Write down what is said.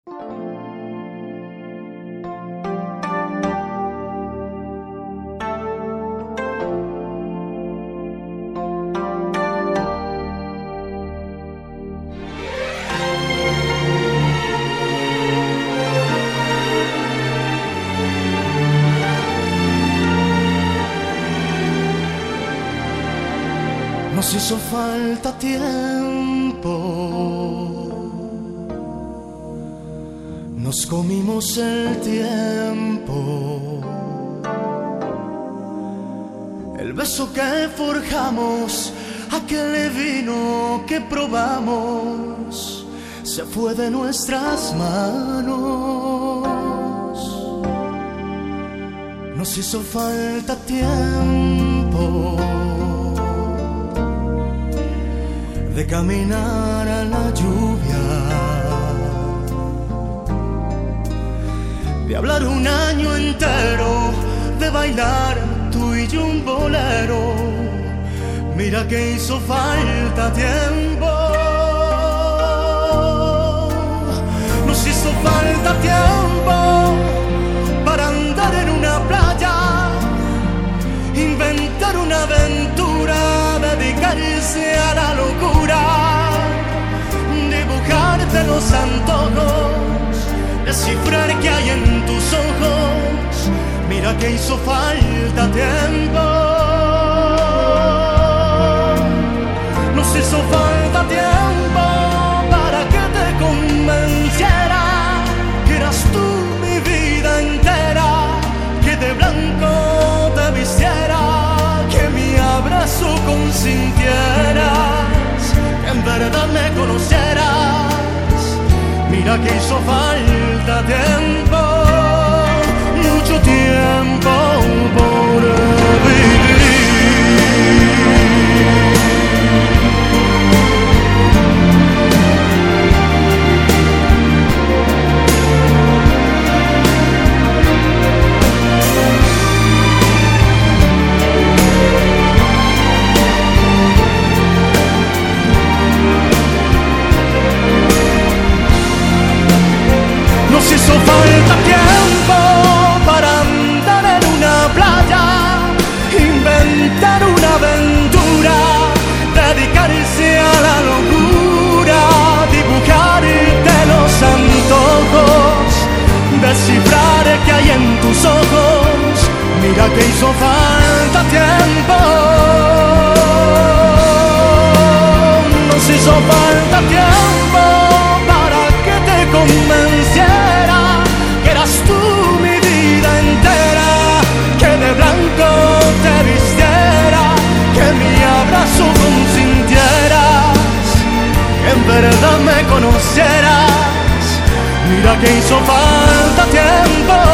Nos hizo falta tiempo, nos comimos el tiempo, el beso que forjamos, aquel vino que probamos, se fue de nuestras manos. Nos hizo falta tiempo de caminar a la lluvia, de hablar un año entero, de bailar tú y yo un bolero. Mira que hizo falta tiempo. Nos hizo falta tiempo para andar en una playa, inventar una aventura, dedicarse a la locura, dibujarte los antojos, descifrar qué hay en tus ojos. Mira que hizo falta tiempo. Nos hizo falta tiempo para que te convenciera que eras tú mi vida entera, que de blanco te vistiera, que mi abrazo consintieras, que en verdad me conocieras. Mira que hizo falta tiempo, mucho tiempo por vivir. Nos hizo falta tiempo para andar en una playa, inventar una aventura, dedicarse a la locura, dibujarte los antojos, descifrar qué hay en tus ojos. Mira que hizo falta tiempo. Nos hizo falta tiempo para que te convenciera que eras tú mi vida entera, que de blanco te vistiera, que mi abrazo consintieras, que en verdad me conocieras. Mira que hizo falta tiempo.